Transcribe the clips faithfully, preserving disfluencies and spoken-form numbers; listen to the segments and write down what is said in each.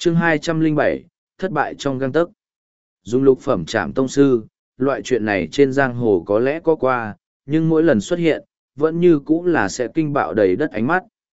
chương hai trăm lẻ bảy, thất bại trong găng tấc. Dùng lục phẩm trảm tông sư, loại chuyện này trên giang hồ có lẽ có qua, nhưng mỗi lần xuất hiện, vẫn như cũ là sẽ kinh bạo đầy đất ánh mắt.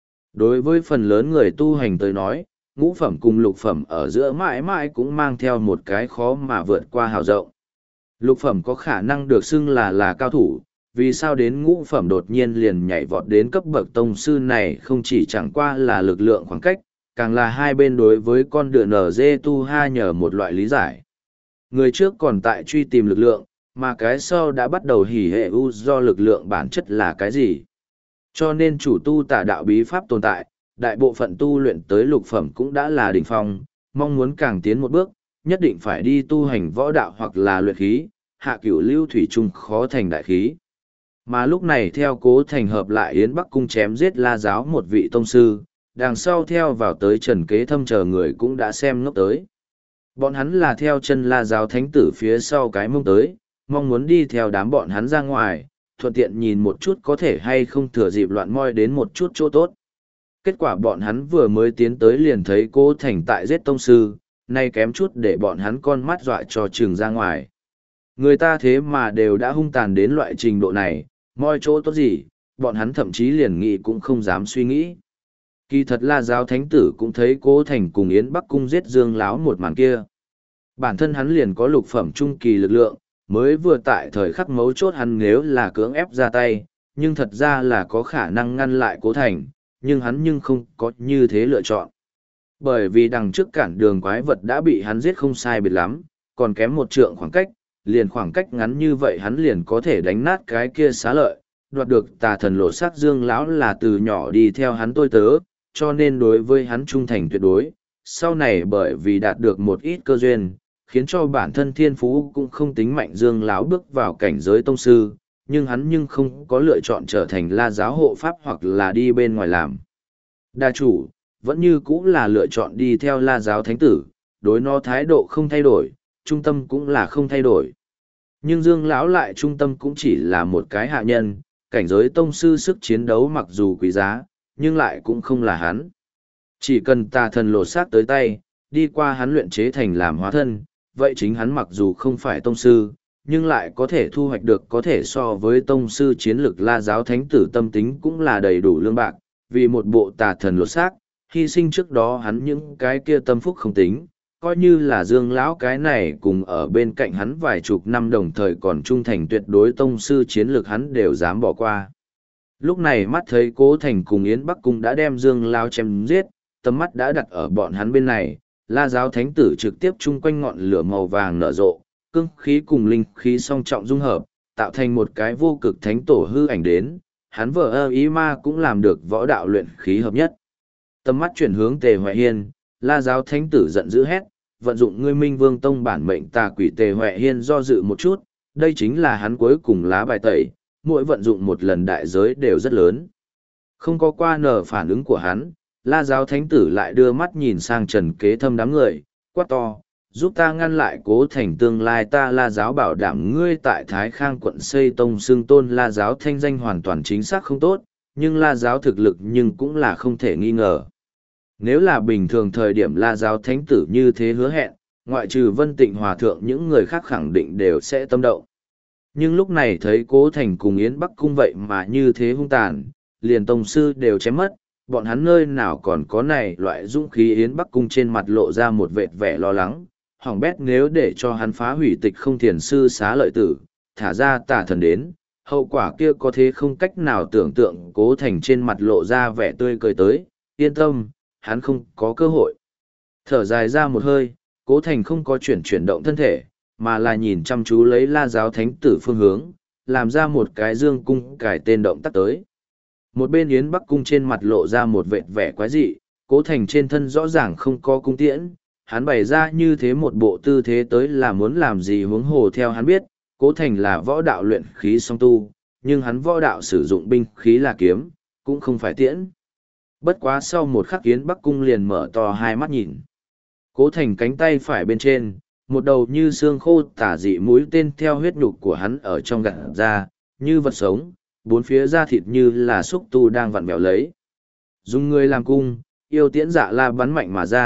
Đối với phần lớn người tu hành tới nói, ngũ phẩm cùng lục phẩm ở giữa mãi mãi cũng mang theo một cái khó mà vượt qua hào rộng. Lục phẩm có khả năng được xưng là là cao thủ, vì sao đến ngũ phẩm đột nhiên liền nhảy vọt đến cấp bậc tông sư này không chỉ chẳng qua là lực lượng khoảng cách, càng là hai bên đối với con đường nở dê tu ha nhờ một loại lý giải. Người trước còn tại truy tìm lực lượng, mà cái sau đã bắt đầu hỉ hệ u do lực lượng bản chất là cái gì. Cho nên chủ tu tà đạo bí pháp tồn tại, đại bộ phận tu luyện tới lục phẩm cũng đã là đỉnh phong, mong muốn càng tiến một bước, nhất định phải đi tu hành võ đạo hoặc là luyện khí, hạ cửu lưu thủy trung khó thành đại khí. Mà lúc này theo Cố Thành hợp lại Yến Bắc Cung chém giết La Giáo một vị tông sư, đằng sau theo vào tới Trần Kế Thâm chờ người cũng đã xem ngốc tới. Bọn hắn là theo chân La Giáo thánh tử phía sau cái mông tới, mong muốn đi theo đám bọn hắn ra ngoài, thuận tiện nhìn một chút có thể hay không thừa dịp loạn moi đến một chút chỗ tốt. Kết quả bọn hắn vừa mới tiến tới liền thấy Cố Thành tại giết tông sư, nay kém chút để bọn hắn con mắt dọa cho trừng ra ngoài. Người ta thế mà đều đã hung tàn đến loại trình độ này, moi chỗ tốt gì, bọn hắn thậm chí liền nghĩ cũng không dám suy nghĩ. Kỳ thật La Giáo thánh tử cũng thấy Cố Thành cùng Yến Bắc Cung giết Dương Láo một màn kia. Bản thân hắn liền có lục phẩm trung kỳ lực lượng, mới vừa tại thời khắc mấu chốt hắn nếu là cưỡng ép ra tay, nhưng thật ra là có khả năng ngăn lại Cố Thành, nhưng hắn nhưng không có như thế lựa chọn. Bởi vì đằng trước cản đường quái vật đã bị hắn giết không sai biệt lắm, còn kém một trượng khoảng cách, liền khoảng cách ngắn như vậy hắn liền có thể đánh nát cái kia xá lợi, đoạt được tà thần lộ sát Dương lão là từ nhỏ đi theo hắn tôi tớ, cho nên đối với hắn trung thành tuyệt đối. Sau này bởi vì đạt được một ít cơ duyên, khiến cho bản thân thiên phú cũng không tính mạnh Dương lão bước vào cảnh giới tông sư, nhưng hắn nhưng không có lựa chọn trở thành La Giáo hộ pháp hoặc là đi bên ngoài làm đa chủ, vẫn như cũng là lựa chọn đi theo La Giáo thánh tử, đối nó thái độ không thay đổi, trung tâm cũng là không thay đổi. Nhưng Dương lão lại trung tâm cũng chỉ là một cái hạ nhân, cảnh giới tông sư sức chiến đấu mặc dù quý giá, nhưng lại cũng không là hắn. Chỉ cần tà thần lột xác tới tay, đi qua hắn luyện chế thành làm hóa thân, vậy chính hắn mặc dù không phải tông sư, nhưng lại có thể thu hoạch được có thể so với tông sư chiến lực La Giáo thánh tử tâm tính cũng là đầy đủ lương bạc, vì một bộ tà thần lột xác, hy sinh trước đó hắn những cái kia tâm phúc không tính, coi như là Dương lão cái này cùng ở bên cạnh hắn vài chục năm đồng thời còn trung thành tuyệt đối tông sư chiến lược hắn đều dám bỏ qua. Lúc này mắt thấy Cố Thành cùng Yến Bắc Cung đã đem Dương lão chém giết, tầm mắt đã đặt ở bọn hắn bên này, La Giáo thánh tử trực tiếp chung quanh ngọn lửa màu vàng nở rộ, cương khí cùng linh khí song trọng dung hợp, tạo thành một cái vô cực thánh tổ hư ảnh đến, hắn vợ ơ ý ma cũng làm được võ đạo luyện khí hợp nhất. Tầm mắt chuyển hướng Tề Hoại Hiên, La Giáo thánh tử giận dữ hét, vận dụng ngươi Minh Vương Tông bản mệnh tà quỷ Tề Hoại Hiên do dự một chút, đây chính là hắn cuối cùng lá bài tẩy, mỗi vận dụng một lần đại giới đều rất lớn. Không có qua nở phản ứng của hắn, La Giáo thánh tử lại đưa mắt nhìn sang Trần Kế Thâm đám người, quát to, giúp ta ngăn lại Cố Thành, tương lai ta La Giáo bảo đảm ngươi tại Thái Khang quận xây tông xương tôn. La Giáo thanh danh hoàn toàn chính xác không tốt, nhưng La Giáo thực lực nhưng cũng là không thể nghi ngờ. Nếu là bình thường thời điểm La Giáo thánh tử như thế hứa hẹn, ngoại trừ Vân Tịnh Hòa Thượng những người khác khẳng định đều sẽ tâm động. Nhưng lúc này thấy Cố Thành cùng Yến Bắc Cung vậy mà như thế hung tàn, liền tông sư đều chém mất, bọn hắn nơi nào còn có này loại dũng khí. Yến Bắc Cung trên mặt lộ ra một vệt vẻ lo lắng, hỏng bét nếu để cho hắn phá hủy Tịch Không Thiền sư xá lợi tử, thả ra tà thần đến, hậu quả kia có thế không cách nào tưởng tượng. Cố Thành trên mặt lộ ra vẻ tươi cười tới, yên tâm, hắn không có cơ hội. Thở dài ra một hơi, Cố Thành không có chuyển chuyển động thân thể, mà là nhìn chăm chú lấy La Giáo thánh tử phương hướng, làm ra một cái dương cung cải tên động tác tới. Một bên Yến Bắc Cung trên mặt lộ ra một vệt vẻ quái dị, Cố Thành trên thân rõ ràng không có cung tiễn, hắn bày ra như thế một bộ tư thế tới là muốn làm gì. Huống hồ theo hắn biết, Cố Thành là võ đạo luyện khí song tu, nhưng hắn võ đạo sử dụng binh khí là kiếm, cũng không phải tiễn. Bất quá sau một khắc Yến Bắc Cung liền mở to hai mắt nhìn. Cố Thành cánh tay phải bên trên, một đầu như xương khô tả dị mũi tên theo huyết nhục của hắn ở trong gặt ra, như vật sống, bốn phía da thịt như là xúc tu đang vặn vẹo lấy. Dùng người làm cung, yêu tiễn dạ la bắn mạnh mà ra,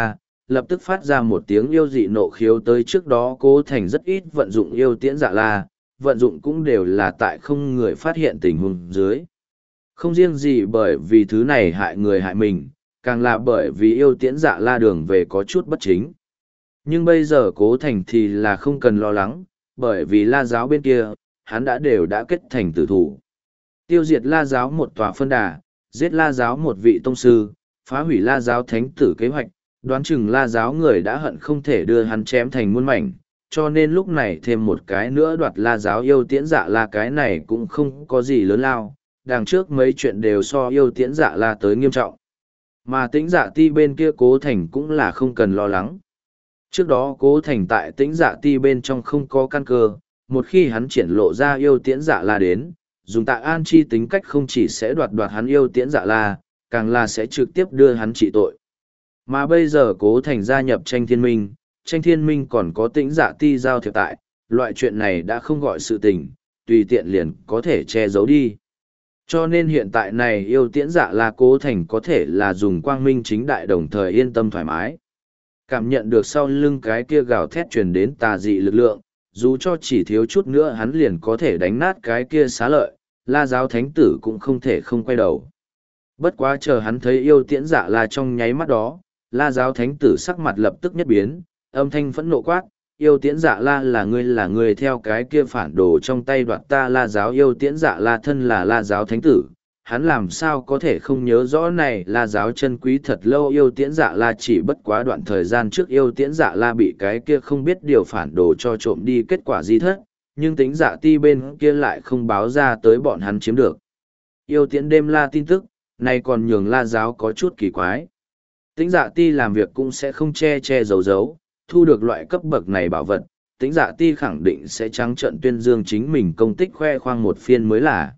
lập tức phát ra một tiếng yêu dị nộ khiếu tới. Trước đó Cố Thành rất ít vận dụng yêu tiễn dạ la, vận dụng cũng đều là tại không người phát hiện tình huống dưới. Không riêng gì bởi vì thứ này hại người hại mình, càng là bởi vì yêu tiễn dạ la đường về có chút bất chính. Nhưng bây giờ Cố Thành thì là không cần lo lắng, bởi vì la giáo bên kia, hắn đã đều đã kết thành tử thủ. Tiêu diệt la giáo một tòa phân đà, giết la giáo một vị tông sư, phá hủy la giáo thánh tử kế hoạch, đoán chừng la giáo người đã hận không thể đưa hắn chém thành muôn mảnh, cho nên lúc này thêm một cái nữa đoạt la giáo yêu tiễn dạ la, cái này cũng không có gì lớn lao, đằng trước mấy chuyện đều so yêu tiễn dạ la tới nghiêm trọng. Mà tĩnh dạ ti bên kia Cố Thành cũng là không cần lo lắng. Trước đó Cố Thành tại tĩnh dạ ti bên trong không có căn cơ, một khi hắn triển lộ ra yêu tiễn dạ la đến, dùng Tạ An Chi tính cách không chỉ sẽ đoạt đoạt hắn yêu tiễn dạ la, càng là sẽ trực tiếp đưa hắn trị tội. Mà bây giờ Cố Thành gia nhập Tranh Thiên Minh, Tranh Thiên Minh còn có tĩnh dạ ti giao thiệp tại, loại chuyện này đã không gọi sự tình, tùy tiện liền có thể che giấu đi. Cho nên hiện tại này yêu tiễn dạ la Cố Thành có thể là dùng quang minh chính đại đồng thời yên tâm thoải mái. Cảm nhận được sau lưng cái kia gào thét truyền đến tà dị lực lượng, dù cho chỉ thiếu chút nữa hắn liền có thể đánh nát cái kia xá lợi, la giáo thánh tử cũng không thể không quay đầu. Bất quá chờ hắn thấy yêu tiễn dạ la trong nháy mắt đó, la giáo thánh tử sắc mặt lập tức nhất biến, âm thanh phẫn nộ quát, yêu tiễn dạ la là ngươi là ngươi theo cái kia phản đồ trong tay đoạt ta la giáo yêu tiễn dạ la thân là la giáo thánh tử. Hắn làm sao có thể không nhớ rõ này la giáo chân quý thật lâu yêu tiễn dạ la chỉ bất quá đoạn thời gian trước yêu tiễn dạ la bị cái kia không biết điều phản đồ cho trộm đi kết quả di thất, nhưng tính dạ ti bên kia lại không báo ra tới bọn hắn chiếm được. Yêu tiễn đêm la tin tức, này còn nhường la giáo có chút kỳ quái. Tính dạ ti làm việc cũng sẽ không che che giấu giấu, thu được loại cấp bậc này bảo vật, tính dạ ti khẳng định sẽ trắng trợn tuyên dương chính mình công tích khoe khoang một phiên mới là.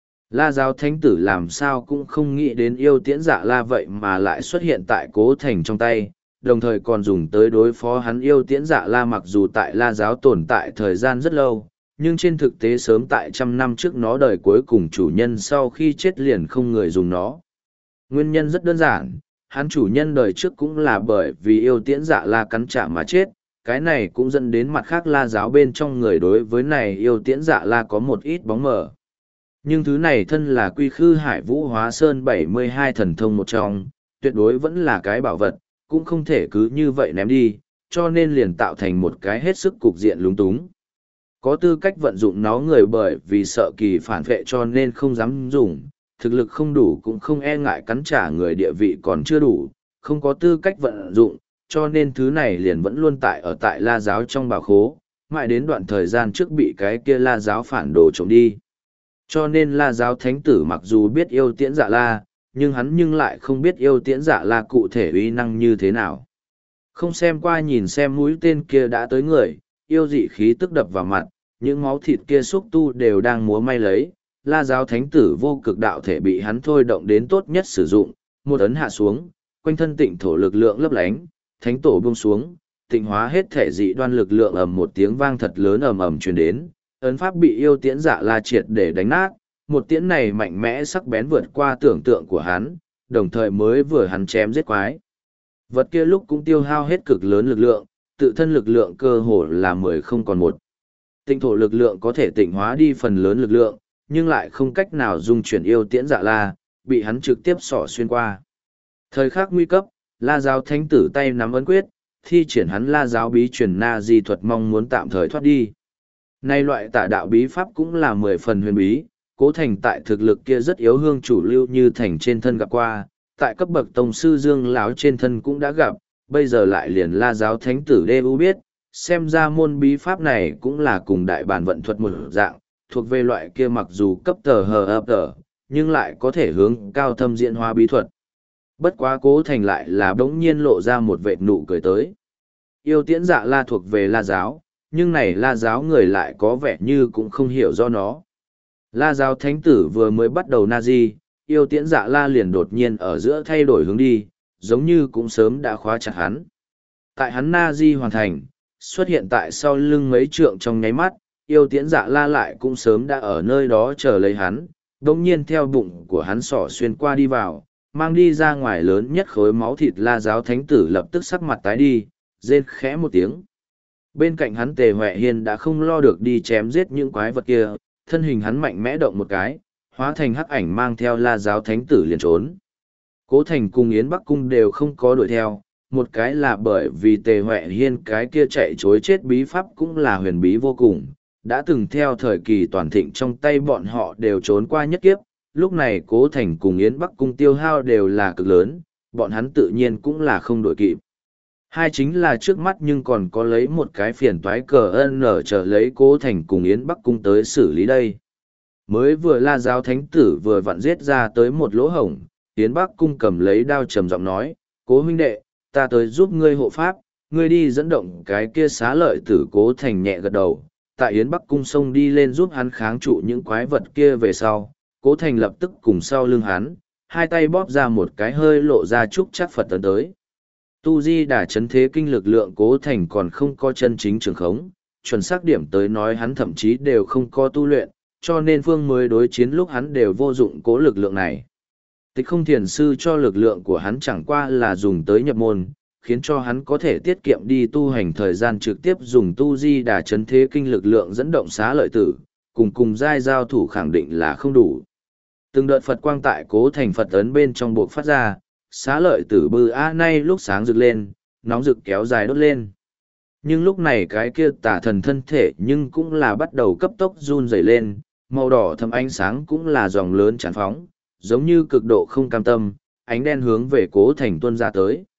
La giáo thánh tử làm sao cũng không nghĩ đến yêu tiễn dạ la vậy mà lại xuất hiện tại Cố Thành trong tay, đồng thời còn dùng tới đối phó hắn. Yêu tiễn dạ la mặc dù tại la giáo tồn tại thời gian rất lâu, nhưng trên thực tế sớm tại trăm năm trước nó đời cuối cùng chủ nhân sau khi chết liền không người dùng nó. Nguyên nhân rất đơn giản, hắn chủ nhân đời trước cũng là bởi vì yêu tiễn dạ la cắn trả mà chết, cái này cũng dẫn đến mặt khác la giáo bên trong người đối với này yêu tiễn dạ la có một ít bóng mờ. Nhưng thứ này thân là Quy Khư Hải Vũ Hóa Sơn bảy mươi hai thần thông một trong, tuyệt đối vẫn là cái bảo vật, cũng không thể cứ như vậy ném đi, cho nên liền tạo thành một cái hết sức cục diện lúng túng. Có tư cách vận dụng nó người bởi vì sợ kỳ phản vệ cho nên không dám dùng, thực lực không đủ cũng không e ngại cắn trả người địa vị còn chưa đủ, không có tư cách vận dụng, cho nên thứ này liền vẫn luôn tại ở tại la giáo trong bảo khố, mãi đến đoạn thời gian trước bị cái kia la giáo phản đồ trộm đi. Cho nên la giáo thánh tử mặc dù biết yêu tiễn dạ la, nhưng hắn nhưng lại không biết yêu tiễn dạ la cụ thể uy năng như thế nào. Không xem qua nhìn xem mũi tên kia đã tới người, yêu dị khí tức đập vào mặt, những máu thịt kia xúc tu đều đang múa may lấy, la giáo thánh tử vô cực đạo thể bị hắn thôi động đến tốt nhất sử dụng, một ấn hạ xuống, quanh thân tịnh thổ lực lượng lấp lánh, thánh tổ buông xuống, tịnh hóa hết thể dị đoan lực lượng ầm một tiếng vang thật lớn ầm ầm truyền đến, ấn pháp bị yêu tiễn dạ la triệt để đánh nát, một tiễn này mạnh mẽ sắc bén vượt qua tưởng tượng của hắn, đồng thời mới vừa hắn chém giết quái. Vật kia lúc cũng tiêu hao hết cực lớn lực lượng, tự thân lực lượng cơ hồ là mười không còn một. Tịnh thổ lực lượng có thể tịnh hóa đi phần lớn lực lượng, nhưng lại không cách nào dung chuyển yêu tiễn dạ la, bị hắn trực tiếp xỏ xuyên qua. Thời khắc nguy cấp, la giáo thánh tử tay nắm ấn quyết, thi triển hắn la giáo bí truyền na di thuật mong muốn tạm thời thoát đi. Nay loại tả đạo bí pháp cũng là mười phần huyền bí, Cố Thành tại thực lực kia rất yếu hương chủ lưu như thành trên thân gặp qua, tại cấp bậc tông sư Dương lão trên thân cũng đã gặp, bây giờ lại liền la giáo thánh tử đê u biết, xem ra môn bí pháp này cũng là cùng đại bản vận thuật một dạng, thuộc về loại kia mặc dù cấp tờ hờ ập tờ, nhưng lại có thể hướng cao thâm diễn hóa bí thuật. Bất quá Cố Thành lại là đống nhiên lộ ra một vệt nụ cười tới. Yêu tiễn dạ la thuộc về la giáo, nhưng này la giáo người lại có vẻ như cũng không hiểu do nó. La giáo thánh tử vừa mới bắt đầu na di, yêu tiễn dạ la liền đột nhiên ở giữa thay đổi hướng đi, giống như cũng sớm đã khóa chặt hắn. Tại hắn na di hoàn thành, xuất hiện tại sau lưng mấy trượng trong nháy mắt, yêu tiễn dạ la lại cũng sớm đã ở nơi đó chờ lấy hắn, đồng nhiên theo bụng của hắn sỏ xuyên qua đi vào, mang đi ra ngoài lớn nhất khối máu thịt La Giáo Thánh Tử lập tức sắc mặt tái đi, rên khẽ một tiếng. Bên cạnh hắn Tề Huệ Hiên đã không lo được đi chém giết những quái vật kia, thân hình hắn mạnh mẽ động một cái, hóa thành hắc ảnh mang theo La Giáo Thánh Tử liền trốn. Cố Thành cùng Yến Bắc Cung đều không có đuổi theo, một cái là bởi vì Tề Huệ Hiên cái kia chạy chối chết bí pháp cũng là huyền bí vô cùng, đã từng theo thời kỳ toàn thịnh trong tay bọn họ đều trốn qua nhất kiếp, lúc này Cố Thành cùng Yến Bắc Cung tiêu hao đều là cực lớn, bọn hắn tự nhiên cũng là không đuổi kịp. Hai chính là trước mắt nhưng còn có lấy một cái phiền toái cờ ân nở chờ lấy Cố Thành cùng Yến Bắc Cung tới xử lý đây. Mới vừa La Giáo Thánh Tử vừa vặn giết ra tới một lỗ hổng, Yến Bắc Cung cầm lấy đao trầm giọng nói, Cố huynh đệ, ta tới giúp ngươi hộ pháp, ngươi đi dẫn động cái kia xá lợi tử. Cố Thành nhẹ gật đầu, tại Yến Bắc Cung xông đi lên giúp hắn kháng trụ những quái vật kia về sau, Cố Thành lập tức cùng sau lưng hắn, hai tay bóp ra một cái hơi lộ ra trúc chắc Phật tấn tới. Tu Di Đà chấn thế kinh lực lượng Cố Thành còn không có chân chính trường khống, chuẩn xác điểm tới nói hắn thậm chí đều không có tu luyện, cho nên phương mới đối chiến lúc hắn đều vô dụng cố lực lượng này. Tịch không thiền sư cho lực lượng của hắn chẳng qua là dùng tới nhập môn, khiến cho hắn có thể tiết kiệm đi tu hành thời gian trực tiếp dùng tu di đà chấn thế kinh lực lượng dẫn động xá lợi tử, cùng cùng giai giao thủ khẳng định là không đủ. Từng đợt Phật quang tại Cố Thành Phật ấn bên trong buộc phát ra, xá lợi tử bư a nay lúc sáng rực lên, nóng rực kéo dài đốt lên. Nhưng lúc này cái kia tả thần thân thể nhưng cũng là bắt đầu cấp tốc run rẩy lên, màu đỏ thâm ánh sáng cũng là dòng lớn tràn phóng, giống như cực độ không cam tâm, ánh đen hướng về Cố Thành tuôn ra tới.